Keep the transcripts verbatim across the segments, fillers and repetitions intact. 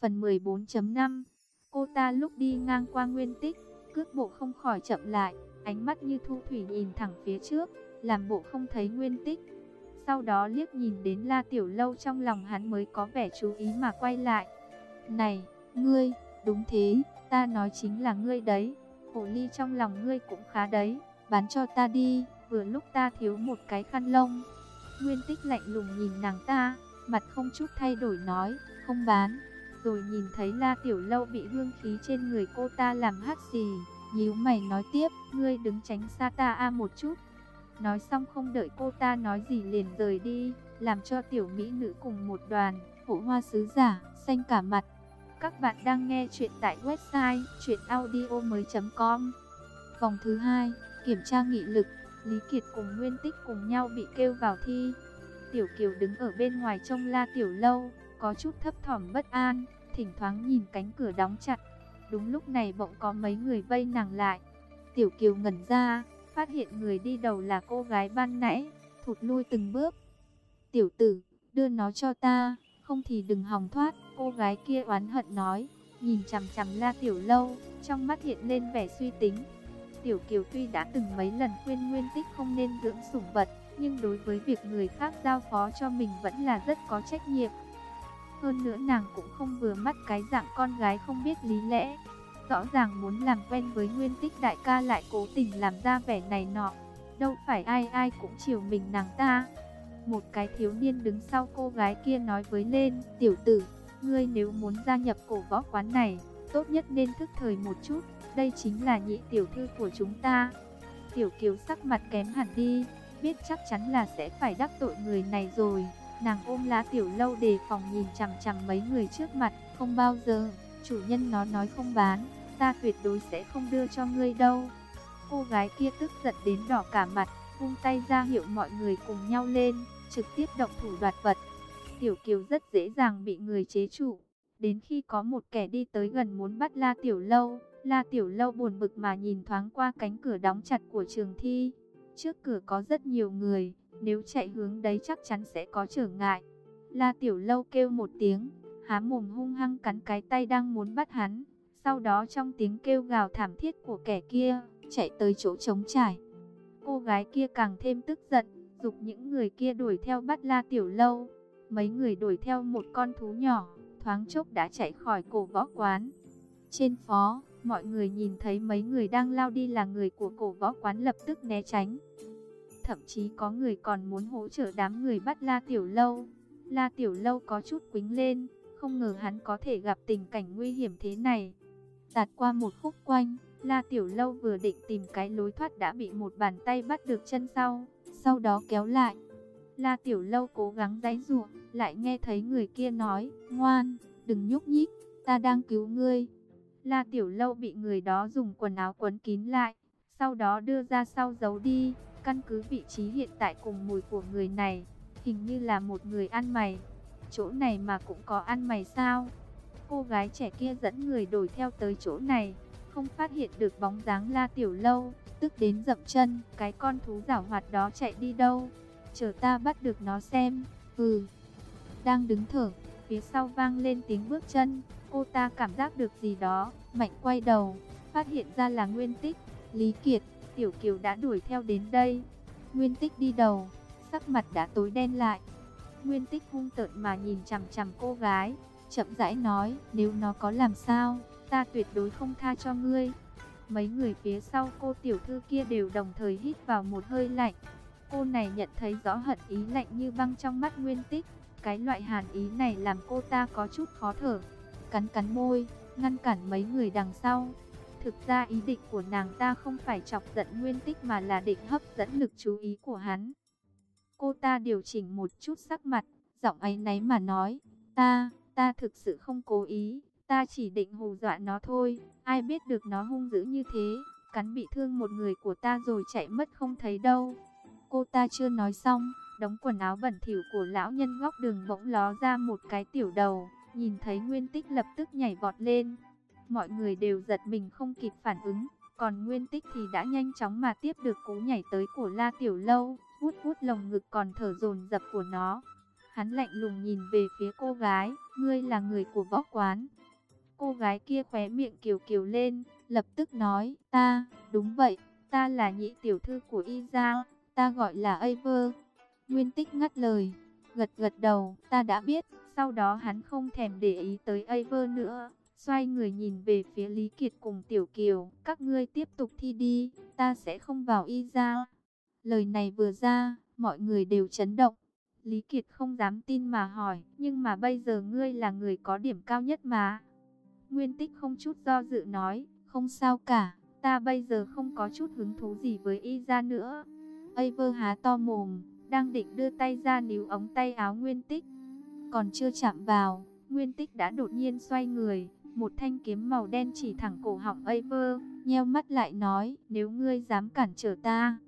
Phần mười bốn chấm năm. Cô ta lúc đi ngang qua Nguyên Tích, cước bộ không khỏi chậm lại, ánh mắt như thu thủy nhìn thẳng phía trước, làm bộ không thấy Nguyên Tích. Sau đó liếc nhìn đến La Tiểu Lâu, trong lòng hắn mới có vẻ chú ý mà quay lại. Này, ngươi, đúng thế, ta nói chính là ngươi đấy. Hồ ly trong lòng ngươi cũng khá đấy, bán cho ta đi, vừa lúc ta thiếu một cái khăn lông. Nguyên Tích lạnh lùng nhìn nàng ta, mặt không chút thay đổi nói, không bán. Rồi nhìn thấy La Tiểu Lâu bị hương khí trên người cô ta làm hắt xì, nhíu mày nói tiếp, ngươi đứng tránh xa ta a một chút. Nói xong không đợi cô ta nói gì liền rời đi, làm cho tiểu mỹ nữ cùng một đoàn hộ hoa sứ giả xanh cả mặt. Các bạn đang nghe chuyện tại website truyện audio mới chấm com. Vòng thứ hai, kiểm tra nghị lực, Lý Kiệt cùng Nguyên Tích cùng nhau bị kêu vào thi. Tiểu Kiều đứng ở bên ngoài trông La Tiểu Lâu, có chút thấp thỏm bất an, thỉnh thoảng nhìn cánh cửa đóng chặt. Đúng lúc này bỗng có mấy người vây nàng lại. Tiểu Kiều ngẩn ra, phát hiện người đi đầu là cô gái ban nãy, thụt lui từng bước. Tiểu tử, đưa nó cho ta, không thì đừng hòng thoát. Cô gái kia oán hận nói, nhìn chằm chằm La Tiểu Lâu, trong mắt hiện lên vẻ suy tính. Tiểu Kiều tuy đã từng mấy lần khuyên Nguyên Tích không nên dưỡng sủng vật, nhưng đối với việc người khác giao phó cho mình vẫn là rất có trách nhiệm. Hơn nữa nàng cũng không vừa mắt cái dạng con gái không biết lý lẽ. Rõ ràng muốn làm quen với Nguyên Tích đại ca lại cố tình làm ra vẻ này nọ. Đâu phải ai ai cũng chiều mình nàng ta. Một cái thiếu niên đứng sau cô gái kia nói với lên, tiểu tử, ngươi nếu muốn gia nhập cổ võ quán này, tốt nhất nên thức thời một chút. Đây chính là nhị tiểu thư của chúng ta. Tiểu Kiều sắc mặt kém hẳn đi, biết chắc chắn là sẽ phải đắc tội người này rồi. Nàng ôm La Tiểu Lâu đề phòng nhìn chằm chằm mấy người trước mặt, không bao giờ, chủ nhân nó nói không bán, ta tuyệt đối sẽ không đưa cho ngươi đâu. Cô gái kia tức giận đến đỏ cả mặt, vung tay ra hiệu mọi người cùng nhau lên, trực tiếp động thủ đoạt vật. Tiểu Kiều rất dễ dàng bị người chế trụ, đến khi có một kẻ đi tới gần muốn bắt La Tiểu Lâu, La Tiểu Lâu buồn bực mà nhìn thoáng qua cánh cửa đóng chặt của trường thi. Trước cửa có rất nhiều người, nếu chạy hướng đấy chắc chắn sẽ có trở ngại. La Tiểu Lâu kêu một tiếng, há mồm hung hăng cắn cái tay đang muốn bắt hắn. Sau đó trong tiếng kêu gào thảm thiết của kẻ kia, chạy tới chỗ trống trải. Cô gái kia càng thêm tức giận, giục những người kia đuổi theo bắt La Tiểu Lâu. Mấy người đuổi theo một con thú nhỏ, thoáng chốc đã chạy khỏi cổ võ quán. Trên phó, mọi người nhìn thấy mấy người đang lao đi là người của cổ võ quán lập tức né tránh. Thậm chí có người còn muốn hỗ trợ đám người bắt La Tiểu Lâu. La Tiểu Lâu có chút quĩnh lên, không ngờ hắn có thể gặp tình cảnh nguy hiểm thế này. Tạt qua một khúc quanh, La Tiểu Lâu vừa định tìm cái lối thoát đã bị một bàn tay bắt được chân sau, sau đó kéo lại. La Tiểu Lâu cố gắng giãy giụa, lại nghe thấy người kia nói, ngoan, đừng nhúc nhích, ta đang cứu ngươi. La Tiểu Lâu bị người đó dùng quần áo quấn kín lại, sau đó đưa ra sau giấu đi. Căn cứ vị trí hiện tại cùng mùi của người này, hình như là một người ăn mày. Chỗ này mà cũng có ăn mày sao? Cô gái trẻ kia dẫn người đuổi theo tới chỗ này, không phát hiện được bóng dáng La Tiểu Lâu, tức đến dậm chân. Cái con thú giảo hoạt đó chạy đi đâu? Chờ ta bắt được nó xem. Ừ. Đang đứng thở, phía sau vang lên tiếng bước chân. Cô ta cảm giác được gì đó, mạnh quay đầu, phát hiện ra là Nguyên Tích, Lý Kiệt, Tiểu Kiều đã đuổi theo đến đây. Nguyên Tích đi đầu, sắc mặt đã tối đen lại. Nguyên Tích hung tợn mà nhìn chằm chằm cô gái, chậm rãi nói, nếu nó có làm sao, ta tuyệt đối không tha cho ngươi. Mấy người phía sau cô tiểu thư kia đều đồng thời hít vào một hơi lạnh. Cô này nhận thấy rõ hận ý lạnh như băng trong mắt Nguyên Tích. Cái loại hàn ý này làm cô ta có chút khó thở, cắn cắn môi, ngăn cản mấy người đằng sau. Thực ra ý định của nàng ta không phải chọc giận Nguyên Tích mà là định hấp dẫn lực chú ý của hắn. Cô ta điều chỉnh một chút sắc mặt, giọng áy náy mà nói, ta, ta thực sự không cố ý, ta chỉ định hù dọa nó thôi. Ai biết được nó hung dữ như thế, cắn bị thương một người của ta rồi chạy mất không thấy đâu. Cô ta chưa nói xong, đống quần áo bẩn thỉu của lão nhân góc đường bỗng ló ra một cái tiểu đầu, nhìn thấy Nguyên Tích lập tức nhảy vọt lên. Mọi người đều giật mình không kịp phản ứng, còn Nguyên Tích thì đã nhanh chóng mà tiếp được cú nhảy tới của La Tiểu Lâu, vuốt vuốt lồng ngực còn thở dồn dập của nó. Hắn lạnh lùng nhìn về phía cô gái, ngươi là người của võ quán. Cô gái kia khóe miệng kiều kiều lên, lập tức nói, ta, đúng vậy, ta là nhị tiểu thư của Y Gia, ta gọi là Ever. Nguyên Tích ngắt lời, gật gật đầu, ta đã biết. Sau đó hắn không thèm để ý tới Ever nữa, xoay người nhìn về phía Lý Kiệt cùng Tiểu Kiều, các ngươi tiếp tục thi đi, ta sẽ không vào Y Gia. Lời này vừa ra, mọi người đều chấn động. Lý Kiệt không dám tin mà hỏi, nhưng mà bây giờ ngươi là người có điểm cao nhất mà. Nguyên Tích không chút do dự nói, không sao cả, ta bây giờ không có chút hứng thú gì với Y Gia nữa. Ever há to mồm, đang định đưa tay ra níu ống tay áo Nguyên Tích. Còn chưa chạm vào, Nguyên Tích đã đột nhiên xoay người, một thanh kiếm màu đen chỉ thẳng cổ họng Ever, nheo mắt lại nói, nếu ngươi dám cản trở ta,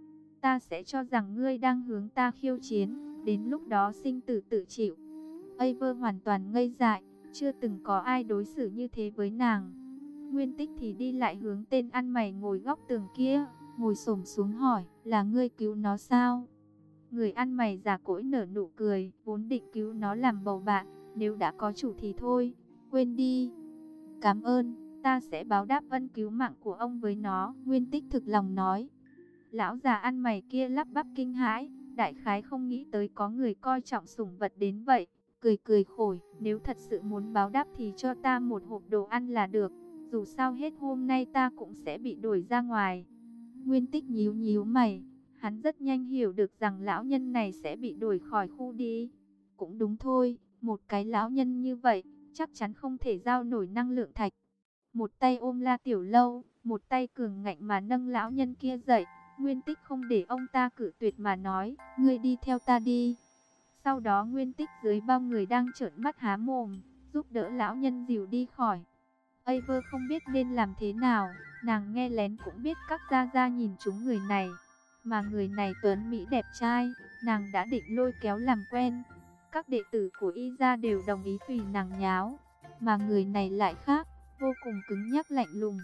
ta sẽ cho rằng ngươi đang hướng ta khiêu chiến, đến lúc đó sinh tử tự chịu. Ever hoàn toàn ngây dại, chưa từng có ai đối xử như thế với nàng. Nguyên Tích thì đi lại hướng tên ăn mày ngồi góc tường kia, ngồi xổm xuống hỏi, là ngươi cứu nó sao? Người ăn mày già cỗi nở nụ cười, vốn định cứu nó làm bầu bạn, nếu đã có chủ thì thôi, quên đi. Cảm ơn, ta sẽ báo đáp ân cứu mạng của ông với nó, Nguyên Tích thực lòng nói. Lão già ăn mày kia lắp bắp kinh hãi, đại khái không nghĩ tới có người coi trọng sủng vật đến vậy, cười cười khổ, nếu thật sự muốn báo đáp thì cho ta một hộp đồ ăn là được, dù sao hết hôm nay ta cũng sẽ bị đuổi ra ngoài. Nguyên Tích nhíu nhíu mày, hắn rất nhanh hiểu được rằng lão nhân này sẽ bị đuổi khỏi khu đi. Cũng đúng thôi, một cái lão nhân như vậy, chắc chắn không thể giao nổi năng lượng thạch. Một tay ôm La Tiểu Lâu, một tay cường ngạnh mà nâng lão nhân kia dậy. Nguyên Tích không để ông ta cự tuyệt mà nói, ngươi đi theo ta đi. Sau đó Nguyên Tích dưới bao người đang trợn mắt há mồm, giúp đỡ lão nhân dìu đi khỏi. Ever không biết nên làm thế nào, nàng nghe lén cũng biết các gia gia nhìn chúng người này. Mà người này tuấn mỹ đẹp trai, nàng đã định lôi kéo làm quen. Các đệ tử của Y Gia đều đồng ý tùy nàng nháo, mà người này lại khác, vô cùng cứng nhắc lạnh lùng.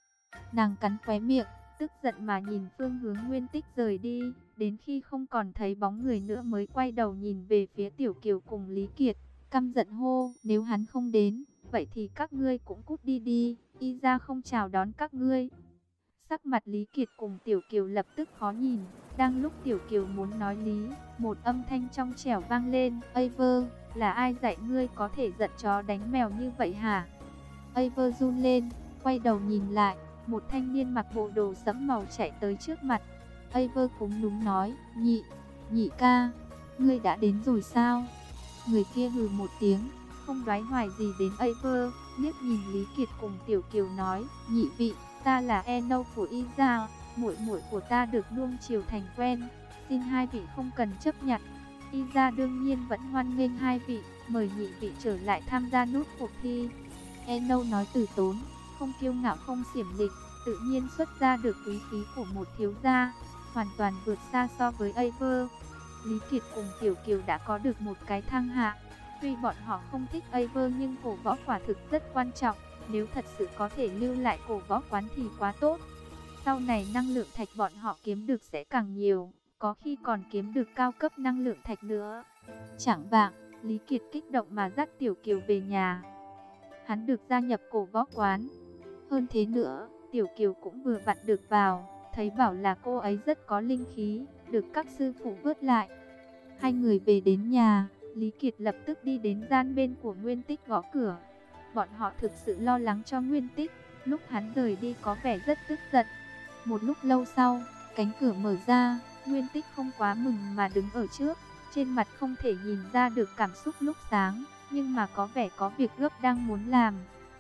Nàng cắn khóe miệng, tức giận mà nhìn phương hướng Nguyên Tích rời đi, đến khi không còn thấy bóng người nữa mới quay đầu nhìn về phía Tiểu Kiều cùng Lý Kiệt, căm giận hô, nếu hắn không đến, vậy thì các ngươi cũng cút đi đi, Y Gia không chào đón các ngươi. Sắc mặt Lý Kiệt cùng Tiểu Kiều lập tức khó nhìn, đang lúc Tiểu Kiều muốn nói lý, một âm thanh trong trẻo vang lên, Ever, là ai dạy ngươi có thể giận chó đánh mèo như vậy hả? Ever run lên, quay đầu nhìn lại, một thanh niên mặc bộ đồ sẫm màu chạy tới trước mặt. Ever cúm núm nói, nhị, nhị ca, ngươi đã đến rồi sao? Người kia hừ một tiếng, không đoái hoài gì đến Ever, liếc nhìn Lý Kiệt cùng Tiểu Kiều nói, nhị vị, ta là Eno của Y Gia, muội muội của ta được nuông chiều thành quen, xin hai vị không cần chấp nhận. Y Gia đương nhiên vẫn hoan nghênh hai vị, mời nhị vị trở lại tham gia nút cuộc thi. Eno nói từ tốn, không kiêu ngạo không xiểm lịch, tự nhiên xuất ra được quý khí của một thiếu gia, hoàn toàn vượt xa so với Ever. Lý Kiệt cùng Tiểu Kiều đã có được một cái thăng hạ. Tuy bọn họ không thích Ever nhưng cổ võ quả thực rất quan trọng, nếu thật sự có thể lưu lại cổ võ quán thì quá tốt. Sau này năng lượng thạch bọn họ kiếm được sẽ càng nhiều, có khi còn kiếm được cao cấp năng lượng thạch nữa. Chẳng vạng, Lý Kiệt kích động mà dắt Tiểu Kiều về nhà. Hắn được gia nhập cổ võ quán. Hơn thế nữa, Tiểu Kiều cũng vừa vặn được vào, thấy bảo là cô ấy rất có linh khí, được các sư phụ vớt lại. Hai người về đến nhà, Lý Kiệt lập tức đi đến gian bên của Nguyên Tích gõ cửa. Bọn họ thực sự lo lắng cho Nguyên Tích, lúc hắn rời đi có vẻ rất tức giận. Một lúc lâu sau, cánh cửa mở ra, Nguyên Tích không quá mừng mà đứng ở trước, trên mặt không thể nhìn ra được cảm xúc lúc sáng, nhưng mà có vẻ có việc gấp đang muốn làm.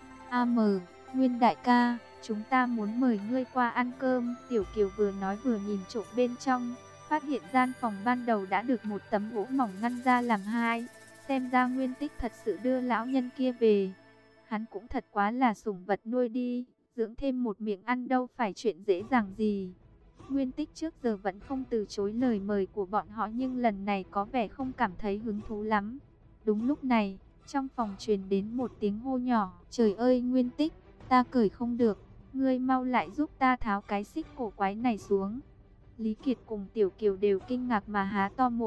A mờ, Nguyên đại ca, chúng ta muốn mời ngươi qua ăn cơm. Tiểu Kiều vừa nói vừa nhìn trộm bên trong, phát hiện gian phòng ban đầu đã được một tấm gỗ mỏng ngăn ra làm hai. Xem ra Nguyên Tích thật sự đưa lão nhân kia về. Hắn cũng thật quá là sủng vật nuôi đi, dưỡng thêm một miệng ăn đâu phải chuyện dễ dàng gì. Nguyên Tích trước giờ vẫn không từ chối lời mời của bọn họ nhưng lần này có vẻ không cảm thấy hứng thú lắm. Đúng lúc này, trong phòng truyền đến một tiếng hô nhỏ, trời ơi Nguyên Tích, ta cởi không được, ngươi mau lại giúp ta tháo cái xích cổ quái này xuống. Lý Kiệt cùng Tiểu Kiều đều kinh ngạc mà há to mồm,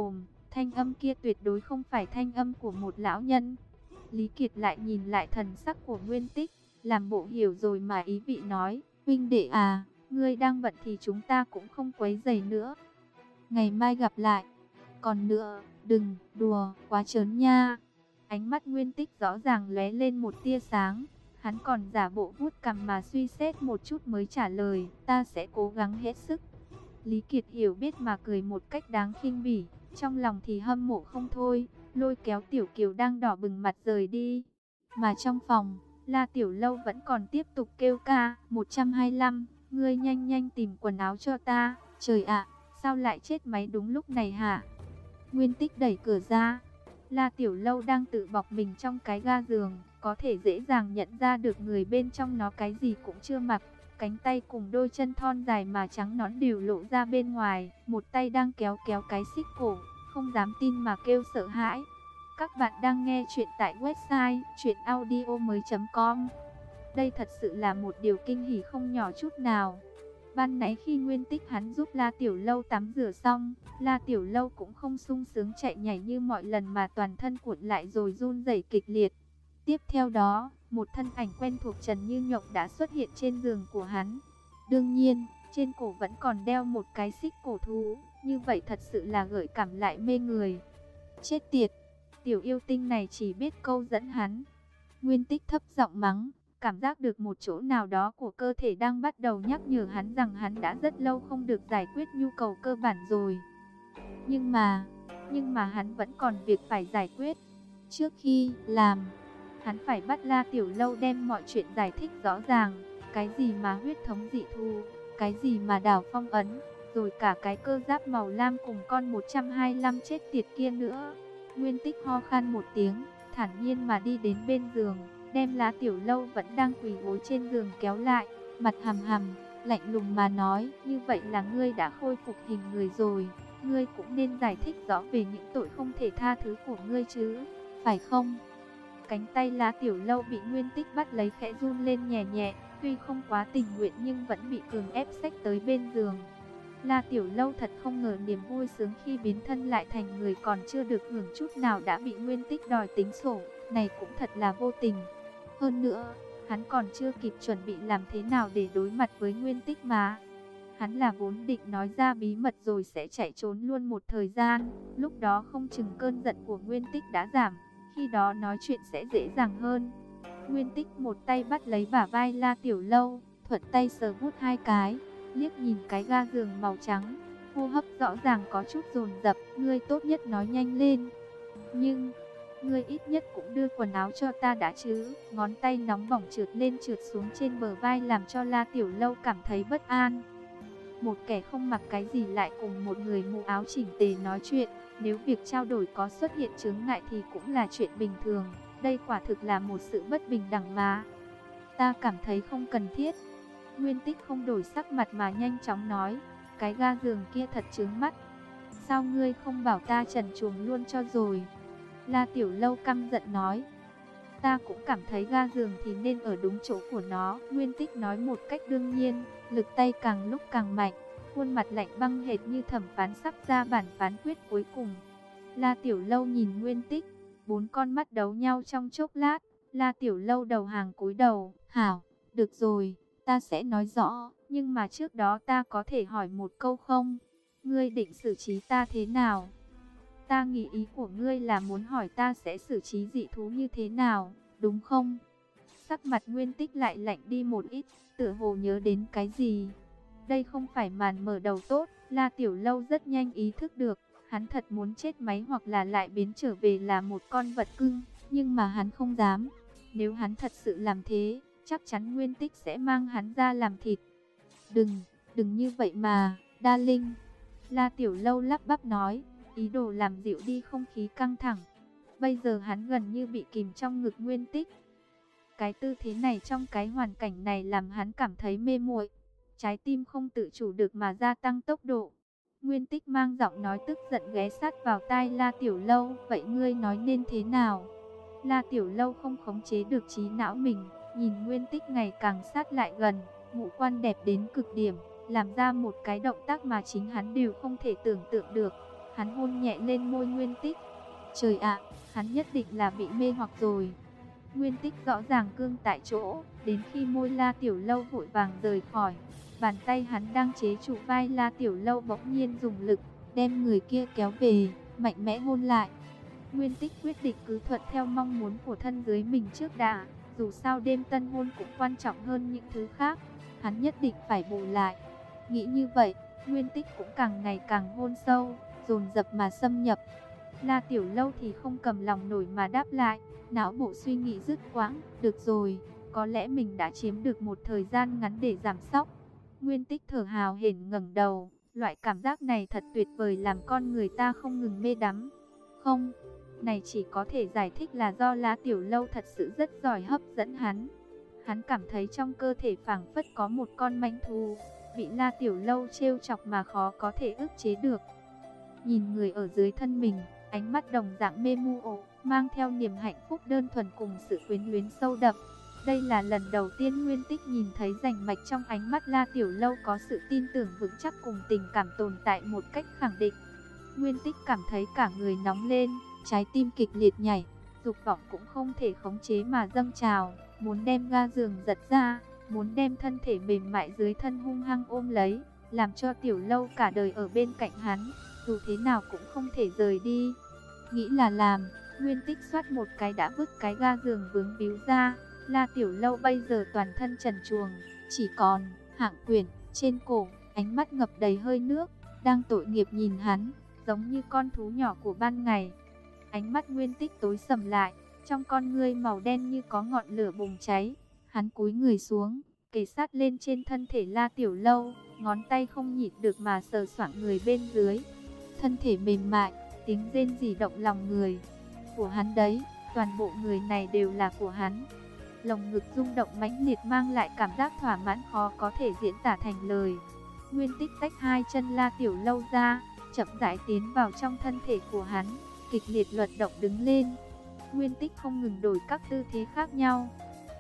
Thanh âm kia tuyệt đối không phải thanh âm của một lão nhân. Lý Kiệt lại nhìn lại thần sắc của Nguyên Tích, làm bộ hiểu rồi mà ý vị nói, huynh đệ à, ngươi đang bận thì chúng ta cũng không quấy rầy nữa. Ngày mai gặp lại. Còn nữa, đừng đùa quá trớn nha. Ánh mắt Nguyên Tích rõ ràng lóe lên một tia sáng. Hắn còn giả bộ vuốt cằm mà suy xét một chút mới trả lời, ta sẽ cố gắng hết sức. Lý Kiệt hiểu biết mà cười một cách đáng khinh bỉ, trong lòng thì hâm mộ không thôi, lôi kéo Tiểu Kiều đang đỏ bừng mặt rời đi. Mà trong phòng, La Tiểu Lâu vẫn còn tiếp tục kêu ca, một trăm hai mươi lăm, ngươi nhanh nhanh tìm quần áo cho ta, trời ạ, sao lại chết máy đúng lúc này hả? Nguyên Tích đẩy cửa ra, La Tiểu Lâu đang tự bọc mình trong cái ga giường, có thể dễ dàng nhận ra được người bên trong nó cái gì cũng chưa mặc. Cánh tay cùng đôi chân thon dài mà trắng nõn đều lộ ra bên ngoài, một tay đang kéo kéo cái xích cổ, không dám tin mà kêu sợ hãi. Các bạn đang nghe chuyện tại website truyện audio mới chấm com. Đây thật sự là một điều kinh hỉ không nhỏ chút nào. Ban nãy khi Nguyên Tích hắn giúp La Tiểu Lâu tắm rửa xong, La Tiểu Lâu cũng không sung sướng chạy nhảy như mọi lần mà toàn thân cuộn lại rồi run rẩy kịch liệt. Tiếp theo đó, một thân ảnh quen thuộc Trần Như Nhộng đã xuất hiện trên giường của hắn. Đương nhiên, trên cổ vẫn còn đeo một cái xích cổ thú, như vậy thật sự là gợi cảm lại mê người. Chết tiệt, tiểu yêu tinh này chỉ biết câu dẫn hắn. Nguyên Tích thấp giọng mắng, cảm giác được một chỗ nào đó của cơ thể đang bắt đầu nhắc nhở hắn rằng hắn đã rất lâu không được giải quyết nhu cầu cơ bản rồi. Nhưng mà, nhưng mà hắn vẫn còn việc phải giải quyết. Trước khi làm, hắn phải bắt La Tiểu Lâu đem mọi chuyện giải thích rõ ràng. Cái gì mà huyết thống dị thù, cái gì mà đảo phong ấn, rồi cả cái cơ giáp màu lam cùng con một trăm hai mươi lăm chết tiệt kia nữa. Nguyên Tích ho khan một tiếng, thản nhiên mà đi đến bên giường, đem La Tiểu Lâu vẫn đang quỳ gối trên giường kéo lại, mặt hằm hằm, lạnh lùng mà nói, như vậy là ngươi đã khôi phục hình người rồi, ngươi cũng nên giải thích rõ về những tội không thể tha thứ của ngươi chứ, phải không? Cánh tay La Tiểu Lâu bị Nguyên Tích bắt lấy khẽ run lên nhẹ nhẹ, tuy không quá tình nguyện nhưng vẫn bị cường ép xách tới bên giường. La Tiểu Lâu thật không ngờ niềm vui sướng khi biến thân lại thành người còn chưa được hưởng chút nào đã bị Nguyên Tích đòi tính sổ, này cũng thật là vô tình. Hơn nữa, hắn còn chưa kịp chuẩn bị làm thế nào để đối mặt với Nguyên Tích mà. Hắn là vốn định nói ra bí mật rồi sẽ chạy trốn luôn một thời gian, lúc đó không chừng cơn giận của Nguyên Tích đã giảm, khi đó nói chuyện sẽ dễ dàng hơn. Nguyên Tích một tay bắt lấy bả vai La Tiểu Lâu, thuận tay sờ vuốt hai cái, liếc nhìn cái ga giường màu trắng, hô hấp rõ ràng có chút dồn dập, ngươi tốt nhất nói nhanh lên. Nhưng, ngươi ít nhất cũng đưa quần áo cho ta đã chứ. Ngón tay nóng bỏng trượt lên trượt xuống trên bờ vai làm cho La Tiểu Lâu cảm thấy bất an. Một kẻ không mặc cái gì lại cùng một người mũ áo chỉnh tề nói chuyện, nếu việc trao đổi có xuất hiện chướng ngại thì cũng là chuyện bình thường. Đây quả thực là một sự bất bình đẳng mà. Ta cảm thấy không cần thiết. Nguyên Tích không đổi sắc mặt mà nhanh chóng nói, cái ga giường kia thật chướng mắt. Sao ngươi không bảo ta trần truồng luôn cho rồi? La Tiểu Lâu căm giận nói, ta cũng cảm thấy ga giường thì nên ở đúng chỗ của nó. Nguyên Tích nói một cách đương nhiên, lực tay càng lúc càng mạnh, khuôn mặt lạnh băng hệt như thẩm phán sắp ra bản phán quyết cuối cùng. La Tiểu Lâu nhìn Nguyên Tích, bốn con mắt đấu nhau trong chốc lát. La Tiểu Lâu đầu hàng cúi đầu, hảo, được rồi, ta sẽ nói rõ, nhưng mà trước đó ta có thể hỏi một câu không? Ngươi định xử trí ta thế nào? Ta nghĩ ý của ngươi là muốn hỏi ta sẽ xử trí dị thú như thế nào, đúng không? Sắc mặt Nguyên Tích lại lạnh đi một ít, tựa hồ nhớ đến cái gì. Đây không phải màn mở đầu tốt, La Tiểu Lâu rất nhanh ý thức được, hắn thật muốn chết máy hoặc là lại biến trở về là một con vật cưng, nhưng mà hắn không dám. Nếu hắn thật sự làm thế, chắc chắn Nguyên Tích sẽ mang hắn ra làm thịt. Đừng, đừng như vậy mà, darling. La Tiểu Lâu lắp bắp nói, ý đồ làm dịu đi không khí căng thẳng. Bây giờ hắn gần như bị kìm trong ngực Nguyên Tích. Cái tư thế này trong cái hoàn cảnh này làm hắn cảm thấy mê muội. Trái tim không tự chủ được mà gia tăng tốc độ. Nguyên Tích mang giọng nói tức giận ghé sát vào tai La Tiểu Lâu, vậy ngươi nói nên thế nào? La Tiểu Lâu không khống chế được trí não mình, nhìn Nguyên Tích ngày càng sát lại gần, ngũ quan đẹp đến cực điểm, làm ra một cái động tác mà chính hắn đều không thể tưởng tượng được. Hắn hôn nhẹ lên môi Nguyên Tích. Trời ạ, hắn nhất định là bị mê hoặc rồi. Nguyên Tích rõ ràng cương tại chỗ, đến khi môi La Tiểu Lâu vội vàng rời khỏi, bàn tay hắn đang chế trụ vai La Tiểu Lâu bỗng nhiên dùng lực, đem người kia kéo về, mạnh mẽ hôn lại. Nguyên Tích quyết định cứ thuận theo mong muốn của thân dưới mình trước đã, dù sao đêm tân hôn cũng quan trọng hơn những thứ khác, hắn nhất định phải bù lại. Nghĩ như vậy, Nguyên Tích cũng càng ngày càng hôn sâu, dồn dập mà xâm nhập. La Tiểu Lâu thì không cầm lòng nổi mà đáp lại, não bộ suy nghĩ dứt quãng, được rồi, có lẽ mình đã chiếm được một thời gian ngắn để giảm sóc. Nguyên Tích thở hào hển ngẩng đầu, loại cảm giác này thật tuyệt vời làm con người ta không ngừng mê đắm. Không, này chỉ có thể giải thích là do La Tiểu Lâu thật sự rất giỏi hấp dẫn hắn. Hắn cảm thấy trong cơ thể phảng phất có một con mãnh thú, bị La Tiểu Lâu trêu chọc mà khó có thể ức chế được. Nhìn người ở dưới thân mình, ánh mắt đồng dạng mê mu ổ, mang theo niềm hạnh phúc đơn thuần cùng sự quyến luyến sâu đậm. Đây là lần đầu tiên Nguyên Tích nhìn thấy rành mạch trong ánh mắt La Tiểu Lâu có sự tin tưởng vững chắc cùng tình cảm tồn tại một cách khẳng định. Nguyên Tích cảm thấy cả người nóng lên, trái tim kịch liệt nhảy, dục vọng cũng không thể khống chế mà dâng trào, muốn đem ga giường giật ra, muốn đem thân thể mềm mại dưới thân hung hăng ôm lấy, làm cho Tiểu Lâu cả đời ở bên cạnh hắn, dù thế nào cũng không thể rời đi. Nghĩ là làm, Nguyên Tích xoát một cái đã vứt cái ga giường vướng víu ra. La Tiểu Lâu bây giờ toàn thân trần truồng, chỉ còn hạng quyển trên cổ, ánh mắt ngập đầy hơi nước, đang tội nghiệp nhìn hắn, giống như con thú nhỏ của ban ngày. Ánh mắt Nguyên Tích tối sầm lại, trong con ngươi màu đen như có ngọn lửa bùng cháy. Hắn cúi người xuống, kề sát lên trên thân thể La Tiểu Lâu, ngón tay không nhịn được mà sờ soạng người bên dưới. Thân thể mềm mại, tiếng rên rỉ động lòng người. Của hắn đấy, toàn bộ người này đều là của hắn. Lồng ngực rung động mãnh liệt mang lại cảm giác thỏa mãn khó có thể diễn tả thành lời. Nguyên Tích tách hai chân La Tiểu Lâu ra, chậm rãi tiến vào trong thân thể của hắn, kịch liệt luận động đứng lên. Nguyên Tích không ngừng đổi các tư thế khác nhau.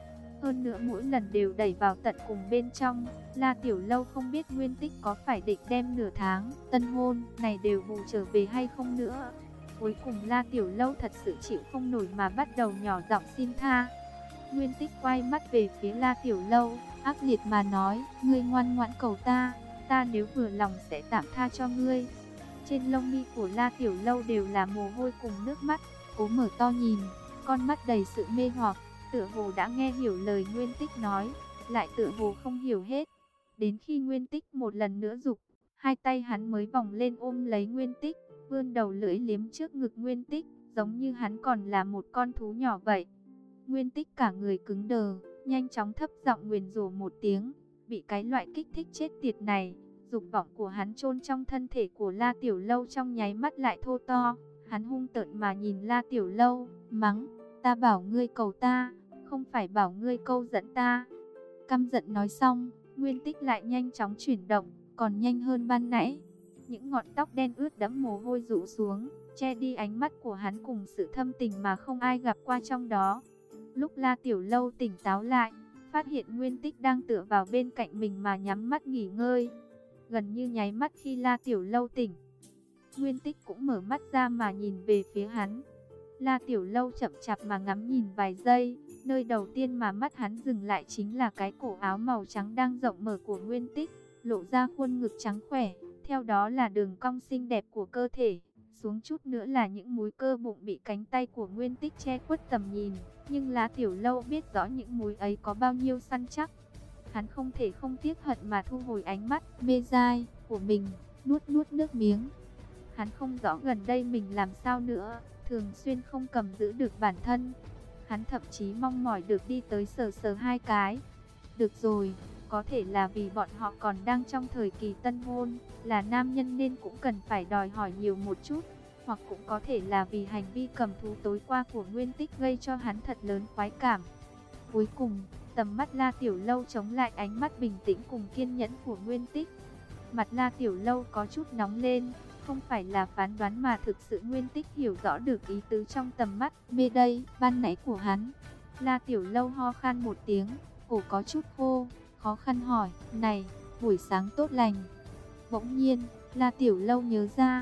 Hơn nữa mỗi lần đều đẩy vào tận cùng bên trong. La Tiểu Lâu không biết Nguyên Tích có phải định đem nửa tháng tân hôn này đều bù trở về hay không nữa. Cuối cùng La Tiểu Lâu thật sự chịu không nổi mà bắt đầu nhỏ giọng xin tha. Nguyên Tích quay mắt về phía La Tiểu Lâu, ác liệt mà nói, ngươi ngoan ngoãn cầu ta, ta nếu vừa lòng sẽ tạm tha cho ngươi. Trên lông mi của La Tiểu Lâu đều là mồ hôi cùng nước mắt, cố mở to nhìn, con mắt đầy sự mê hoặc, tựa hồ đã nghe hiểu lời Nguyên Tích nói, lại tựa hồ không hiểu hết. Đến khi Nguyên Tích một lần nữa giục, hai tay hắn mới vòng lên ôm lấy Nguyên Tích, vươn đầu lưỡi liếm trước ngực Nguyên Tích, giống như hắn còn là một con thú nhỏ vậy. Nguyên Tích cả người cứng đờ, nhanh chóng thấp giọng nguyền rủa một tiếng, bị cái loại kích thích chết tiệt này, dục vọng của hắn chôn trong thân thể của La Tiểu Lâu trong nháy mắt lại thô to. Hắn hung tợn mà nhìn La Tiểu Lâu, mắng, ta bảo ngươi cầu ta, không phải bảo ngươi câu dẫn ta. Căm giận nói xong, Nguyên Tích lại nhanh chóng chuyển động, còn nhanh hơn ban nãy. Những ngọn tóc đen ướt đẫm mồ hôi rũ xuống, che đi ánh mắt của hắn cùng sự thâm tình mà không ai gặp qua trong đó. Lúc La Tiểu Lâu tỉnh táo lại, phát hiện Nguyên Tích đang tựa vào bên cạnh mình mà nhắm mắt nghỉ ngơi. Gần như nháy mắt khi La Tiểu Lâu tỉnh, Nguyên Tích cũng mở mắt ra mà nhìn về phía hắn. La Tiểu Lâu chậm chạp mà ngắm nhìn vài giây, nơi đầu tiên mà mắt hắn dừng lại chính là cái cổ áo màu trắng đang rộng mở của Nguyên Tích, lộ ra khuôn ngực trắng khỏe, theo đó là đường cong xinh đẹp của cơ thể, xuống chút nữa là những múi cơ bụng bị cánh tay của Nguyên Tích che khuất tầm nhìn, nhưng La Tiểu Lâu biết rõ những múi ấy có bao nhiêu săn chắc. Hắn không thể không tiếc hận mà thu hồi ánh mắt mê dai của mình, nuốt nuốt nước miếng. Hắn không rõ gần đây mình làm sao nữa, thường xuyên không cầm giữ được bản thân. Hắn thậm chí mong mỏi được đi tới sờ sờ hai cái. Được rồi, có thể là vì bọn họ còn đang trong thời kỳ tân hôn, là nam nhân nên cũng cần phải đòi hỏi nhiều một chút. Hoặc cũng có thể là vì hành vi cầm thú tối qua của Nguyên Tích gây cho hắn thật lớn khoái cảm. Cuối cùng, tầm mắt La Tiểu Lâu chống lại ánh mắt bình tĩnh cùng kiên nhẫn của Nguyên Tích. Mặt La Tiểu Lâu có chút nóng lên, không phải là phán đoán mà thực sự Nguyên Tích hiểu rõ được ý tứ trong tầm mắt mê đây ban nãy của hắn. La Tiểu Lâu ho khan một tiếng, cổ có chút khô, khó khăn hỏi, này, buổi sáng tốt lành. Bỗng nhiên, La Tiểu Lâu nhớ ra,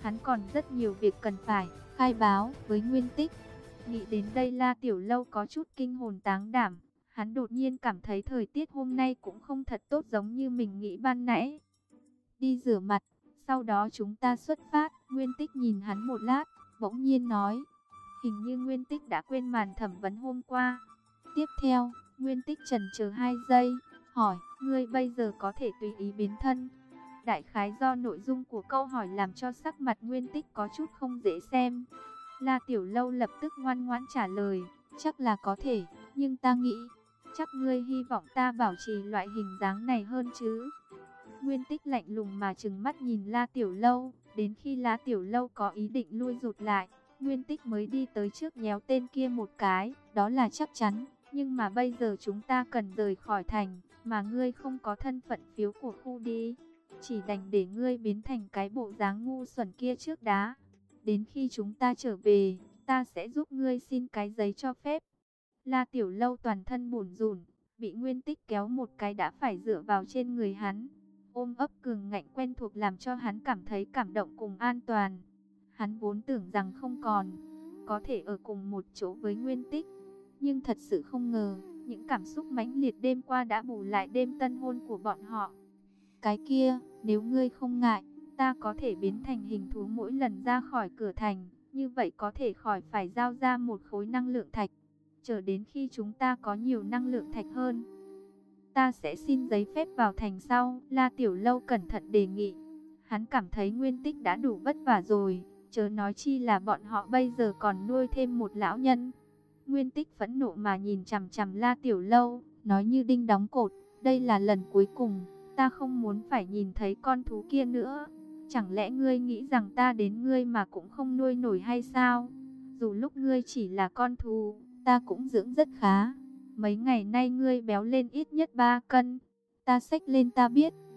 hắn còn rất nhiều việc cần phải khai báo với Nguyên Tích. Nghĩ đến đây La Tiểu Lâu có chút kinh hồn táng đảm. Hắn đột nhiên cảm thấy thời tiết hôm nay cũng không thật tốt giống như mình nghĩ ban nãy. Đi rửa mặt, sau đó chúng ta xuất phát. Nguyên Tích nhìn hắn một lát, bỗng nhiên nói. Hình như Nguyên Tích đã quên màn thẩm vấn hôm qua. Tiếp theo, Nguyên Tích chần chờ hai giây, hỏi, ngươi bây giờ có thể tùy ý biến thân? Đại khái do nội dung của câu hỏi làm cho sắc mặt Nguyên Tích có chút không dễ xem. La Tiểu Lâu lập tức ngoan ngoãn trả lời, chắc là có thể, nhưng ta nghĩ, chắc ngươi hy vọng ta bảo trì loại hình dáng này hơn chứ. Nguyên Tích lạnh lùng mà trừng mắt nhìn La Tiểu Lâu, đến khi La Tiểu Lâu có ý định lui rụt lại, Nguyên Tích mới đi tới trước nhéo tên kia một cái, đó là chắc chắn, nhưng mà bây giờ chúng ta cần rời khỏi thành, mà ngươi không có thân phận phiếu của khu đi, chỉ đành để ngươi biến thành cái bộ dáng ngu xuẩn kia trước đã. Đến khi chúng ta trở về, ta sẽ giúp ngươi xin cái giấy cho phép. La Tiểu Lâu toàn thân bủn rủn, bị Nguyên Tích kéo một cái đã phải dựa vào trên người hắn. Ôm ấp cường ngạnh quen thuộc làm cho hắn cảm thấy cảm động cùng an toàn. Hắn vốn tưởng rằng không còn có thể ở cùng một chỗ với Nguyên Tích, nhưng thật sự không ngờ, những cảm xúc mãnh liệt đêm qua đã bù lại đêm tân hôn của bọn họ. Cái kia, nếu ngươi không ngại, ta có thể biến thành hình thú mỗi lần ra khỏi cửa thành, như vậy có thể khỏi phải giao ra một khối năng lượng thạch. Chờ đến khi chúng ta có nhiều năng lượng thạch hơn, ta sẽ xin giấy phép vào thành sau. La Tiểu Lâu cẩn thận đề nghị. Hắn cảm thấy Nguyên Tích đã đủ vất vả rồi, chớ nói chi là bọn họ bây giờ còn nuôi thêm một lão nhân. Nguyên Tích phẫn nộ mà nhìn chằm chằm La Tiểu Lâu, nói như đinh đóng cột, đây là lần cuối cùng, ta không muốn phải nhìn thấy con thú kia nữa. Chẳng lẽ ngươi nghĩ rằng ta đến ngươi mà cũng không nuôi nổi hay sao? Dù lúc ngươi chỉ là con thú, ta cũng dưỡng rất khá. Mấy ngày nay ngươi béo lên ít nhất ba cân. Ta xách lên ta biết,